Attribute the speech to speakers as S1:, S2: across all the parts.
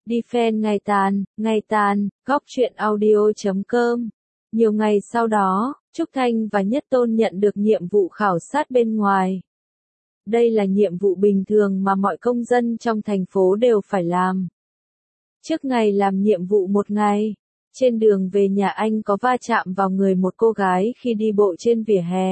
S1: Đi fan ngày tàn, góc truyện audio.com. Nhiều ngày sau đó, Trúc Thanh và Nhất Tôn nhận được nhiệm vụ khảo sát bên ngoài. Đây là nhiệm vụ bình thường mà mọi công dân trong thành phố đều phải làm. Trước ngày làm nhiệm vụ một ngày, trên đường về nhà anh có va chạm vào người một cô gái khi đi bộ trên vỉa hè.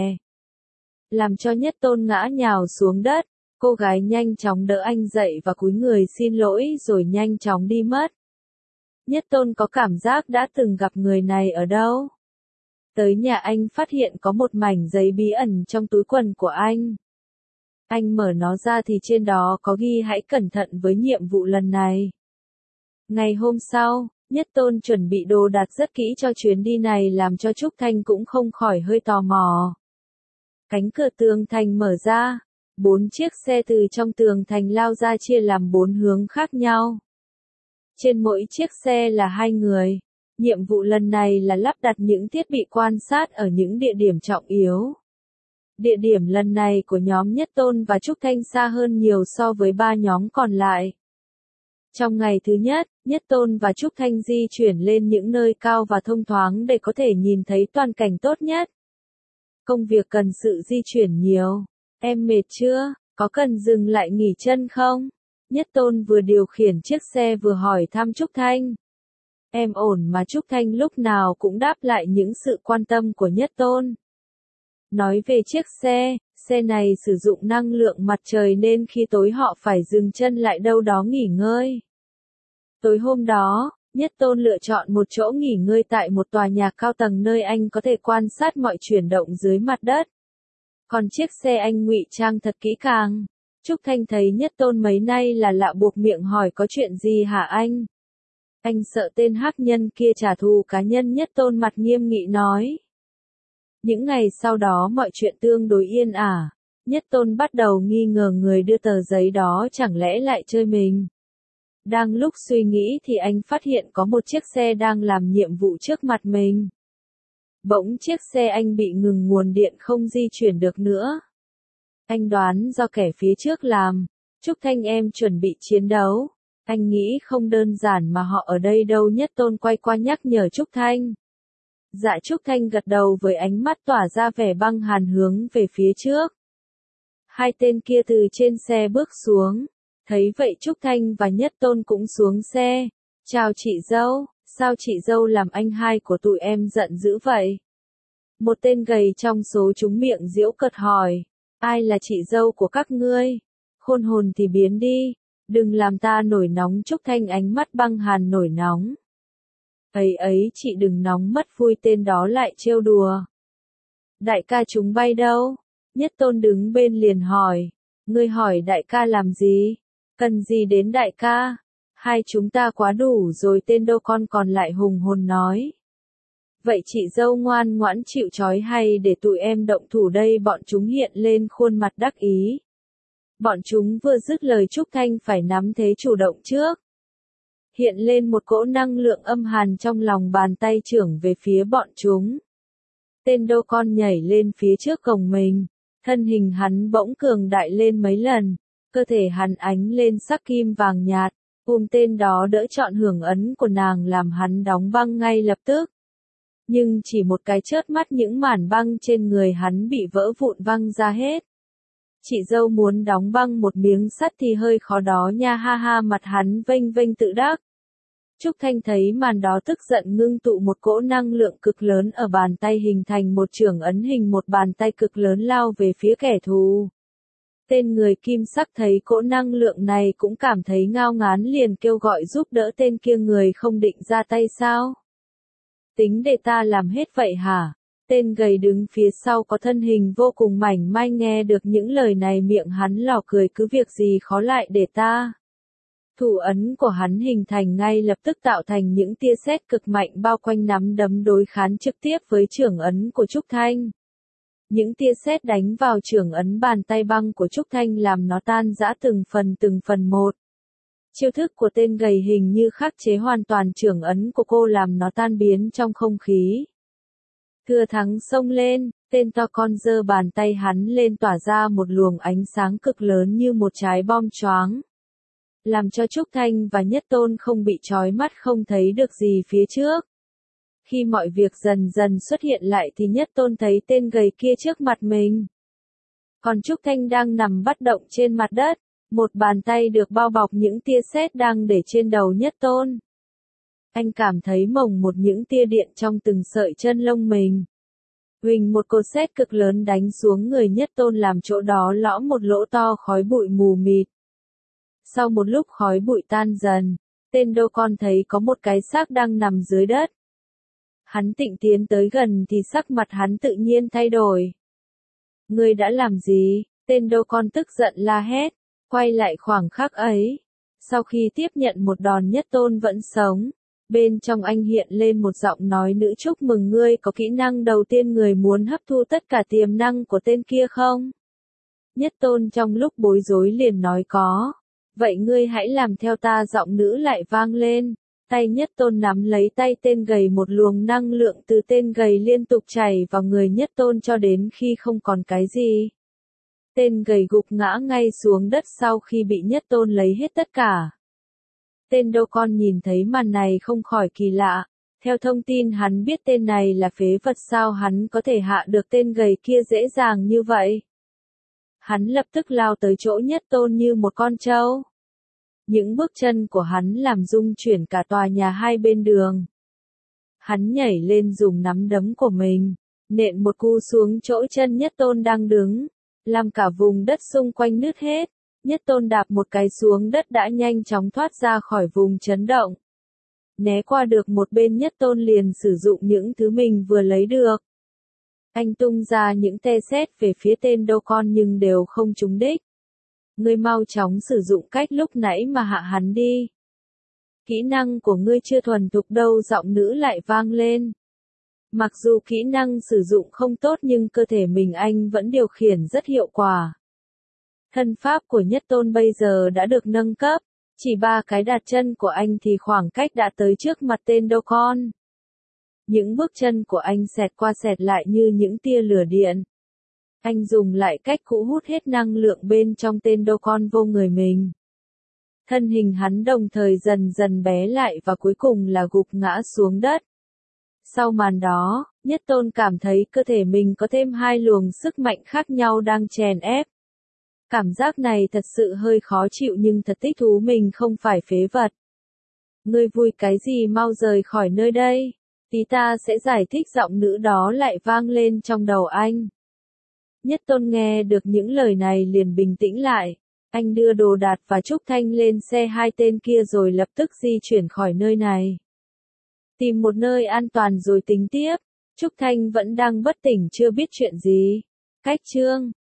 S1: Làm cho Nhất Tôn ngã nhào xuống đất, cô gái nhanh chóng đỡ anh dậy và cúi người xin lỗi rồi nhanh chóng đi mất. Nhất Tôn có cảm giác đã từng gặp người này ở đâu. Tới nhà anh phát hiện có một mảnh giấy bí ẩn trong túi quần của anh. Anh mở nó ra thì trên đó có ghi hãy cẩn thận với nhiệm vụ lần này. Ngày hôm sau, Nhất Tôn chuẩn bị đồ đạc rất kỹ cho chuyến đi này làm cho Trúc Thanh cũng không khỏi hơi tò mò. Cánh cửa tường thành mở ra, 4 chiếc xe từ trong tường thành lao ra chia làm 4 hướng khác nhau. Trên mỗi chiếc xe là 2 người. Nhiệm vụ lần này là lắp đặt những thiết bị quan sát ở những địa điểm trọng yếu. Địa điểm lần này của nhóm Nhất Tôn và Trúc Thanh xa hơn nhiều so với 3 nhóm còn lại. Trong ngày thứ nhất, Nhất Tôn và Trúc Thanh di chuyển lên những nơi cao và thông thoáng để có thể nhìn thấy toàn cảnh tốt nhất. Công việc cần sự di chuyển nhiều. Em mệt chưa? Có cần dừng lại nghỉ chân không? Nhất Tôn vừa điều khiển chiếc xe vừa hỏi thăm Trúc Thanh. Em ổn mà, Trúc Thanh lúc nào cũng đáp lại những sự quan tâm của Nhất Tôn. Nói về chiếc xe này sử dụng năng lượng mặt trời nên khi tối họ phải dừng chân lại đâu đó nghỉ ngơi. Tối hôm đó, Nhất Tôn lựa chọn một chỗ nghỉ ngơi tại một tòa nhà cao tầng nơi anh có thể quan sát mọi chuyển động dưới mặt đất. Còn chiếc xe anh ngụy trang thật kỹ càng. Trúc Thanh thấy Nhất Tôn mấy nay là lạ buộc miệng hỏi có chuyện gì hả anh? Anh sợ tên hắc nhân kia trả thù cá nhân. Nhất Tôn mặt nghiêm nghị nói. Những ngày sau đó mọi chuyện tương đối yên ả. Nhất Tôn bắt đầu nghi ngờ người đưa tờ giấy đó chẳng lẽ lại chơi mình. Đang lúc suy nghĩ thì anh phát hiện có một chiếc xe đang làm nhiệm vụ trước mặt mình. Bỗng chiếc xe anh bị ngừng nguồn điện không di chuyển được nữa. Anh đoán do kẻ phía trước làm. Trúc Thanh em chuẩn bị chiến đấu. Anh nghĩ không đơn giản mà họ ở đây đâu. Nhất Tôn quay qua nhắc nhở Trúc Thanh. Dạ Trúc Thanh gật đầu với ánh mắt tỏa ra vẻ băng hàn hướng về phía trước. Hai tên kia từ trên xe bước xuống. Thấy vậy Trúc Thanh và Nhất Tôn cũng xuống xe. Chào chị dâu, sao chị dâu làm anh hai của tụi em giận dữ vậy? Một tên gầy trong số chúng miệng giễu cợt hỏi. Ai là chị dâu của các ngươi? Khôn hồn thì biến đi. Đừng làm ta nổi nóng. Trúc Thanh ánh mắt băng hàn nổi nóng. Ấy chị đừng nóng mất vui, tên đó lại trêu đùa. Đại ca chúng bay đâu? Nhất Tôn đứng bên liền hỏi. Ngươi hỏi đại ca làm gì? Cần gì đến đại ca? Hai chúng ta quá đủ rồi. Tên đô con còn lại hùng hồn nói. Vậy chị dâu ngoan ngoãn chịu trói hay để tụi em động thủ đây? Bọn chúng hiện lên khuôn mặt đắc ý. Bọn chúng vừa dứt lời Trúc Thanh phải nắm thế chủ động trước. Hiện lên một cỗ năng lượng âm hàn trong lòng bàn tay chưởng về phía bọn chúng. Tên đô con nhảy lên phía trước cổng mình. Thân hình hắn bỗng cường đại lên mấy lần. Cơ thể hắn ánh lên sắc kim vàng nhạt. Tên đó đỡ chọn hưởng ấn của nàng làm hắn đóng băng ngay lập tức. Nhưng chỉ một cái chớp mắt những màn băng trên người hắn bị vỡ vụn văng ra hết. Chị dâu muốn đóng băng một miếng sắt thì hơi khó đó nha, ha ha. Mặt hắn vênh vênh tự đắc. Trúc Thanh thấy màn đó tức giận ngưng tụ một cỗ năng lượng cực lớn ở bàn tay hình thành một chưởng ấn hình một bàn tay cực lớn lao về phía kẻ thù. Tên người kim sắc thấy cỗ năng lượng này cũng cảm thấy ngao ngán liền kêu gọi giúp đỡ. Tên kia người không định ra tay sao? Tính để ta làm hết vậy hả? Tên gầy đứng phía sau có thân hình vô cùng mảnh mai nghe được những lời này miệng hắn lò cười. Cứ việc gì khó lại để ta. Thủ ấn của hắn hình thành ngay lập tức tạo thành những tia sét cực mạnh bao quanh nắm đấm đối kháng trực tiếp với chưởng ấn của Trúc Thanh. Những tia sét đánh vào chưởng ấn bàn tay băng của Trúc Thanh làm nó tan rã từng phần một. Chiêu thức của tên gầy hình như khắc chế hoàn toàn chưởng ấn của cô làm nó tan biến trong không khí. Thừa thắng xông lên, tên to con giơ bàn tay hắn lên tỏa ra một luồng ánh sáng cực lớn như một trái bom choáng. làm cho Trúc Thanh và Nhất Tôn không bị trói mắt không thấy được gì phía trước. Khi mọi việc dần dần xuất hiện lại thì Nhất Tôn thấy tên gầy kia trước mặt mình. Còn Trúc Thanh đang nằm bất động trên mặt đất, một bàn tay được bao bọc những tia sét đang để trên đầu Nhất Tôn. Anh cảm thấy mồng một những tia điện trong từng sợi chân lông mình. Huỳnh một cột sét cực lớn đánh xuống người Nhất Tôn làm chỗ đó lõm một lỗ to khói bụi mù mịt. Sau một lúc khói bụi tan dần, tên đô con thấy có một cái xác đang nằm dưới đất. Hắn định tiến tới gần thì sắc mặt hắn tự nhiên thay đổi. Ngươi đã làm gì? Tên đô con tức giận la hét, quay lại khoảng khắc ấy. Sau khi tiếp nhận một đòn Nhất Tôn vẫn sống, bên trong anh hiện lên một giọng nói nữ chúc mừng ngươi có kỹ năng đầu tiên người muốn hấp thu tất cả tiềm năng của tên kia không? Nhất Tôn trong lúc bối rối liền nói có. Vậy ngươi hãy làm theo ta giọng nữ lại vang lên. Tay Nhất Tôn nắm lấy tay tên gầy một luồng năng lượng từ tên gầy liên tục chảy vào người Nhất Tôn cho đến khi không còn cái gì. Tên gầy gục ngã ngay xuống đất sau khi bị Nhất Tôn lấy hết tất cả. Tên đô con nhìn thấy màn này không khỏi kỳ lạ. Theo thông tin hắn biết tên này là phế vật sao hắn có thể hạ được tên gầy kia dễ dàng như vậy. Hắn lập tức lao tới chỗ Nhất Tôn như một con trâu. Những bước chân của hắn làm rung chuyển cả tòa nhà hai bên đường. Hắn nhảy lên dùng nắm đấm của mình, nện một cú xuống chỗ chân Nhất Tôn đang đứng, làm cả vùng đất xung quanh nứt hết. Nhất Tôn đạp một cái xuống đất đã nhanh chóng thoát ra khỏi vùng chấn động. Né qua được một bên Nhất Tôn liền sử dụng những thứ mình vừa lấy được. Anh tung ra những tia sét về phía tên đô con nhưng đều không trúng đích. Ngươi mau chóng sử dụng cách lúc nãy mà hạ hắn đi. Kỹ năng của ngươi chưa thuần thục đâu, giọng nữ lại vang lên. Mặc dù kỹ năng sử dụng không tốt nhưng cơ thể mình anh vẫn điều khiển rất hiệu quả. Thân pháp của Nhất Tôn bây giờ đã được nâng cấp, chỉ 3 cái đặt chân của anh thì khoảng cách đã tới trước mặt tên đô con. Những bước chân của anh xẹt qua xẹt lại như những tia lửa điện. Anh dùng lại cách cũ hút hết năng lượng bên trong tên đô con vô người mình. Thân hình hắn đồng thời dần dần bé lại và cuối cùng là gục ngã xuống đất. Sau màn đó, Nhất Tôn cảm thấy cơ thể mình có thêm 2 luồng sức mạnh khác nhau đang chèn ép. Cảm giác này thật sự hơi khó chịu nhưng thật thích thú, mình không phải phế vật. Ngươi vui cái gì, mau rời khỏi nơi đây. Tí ta sẽ giải thích, giọng nữ đó lại vang lên trong đầu anh. Nhất Tôn nghe được những lời này liền bình tĩnh lại. Anh đưa đồ đạc và Trúc Thanh lên xe hai tên kia rồi lập tức di chuyển khỏi nơi này. Tìm một nơi an toàn rồi tính tiếp. Trúc Thanh vẫn đang bất tỉnh chưa biết chuyện gì. Cách chương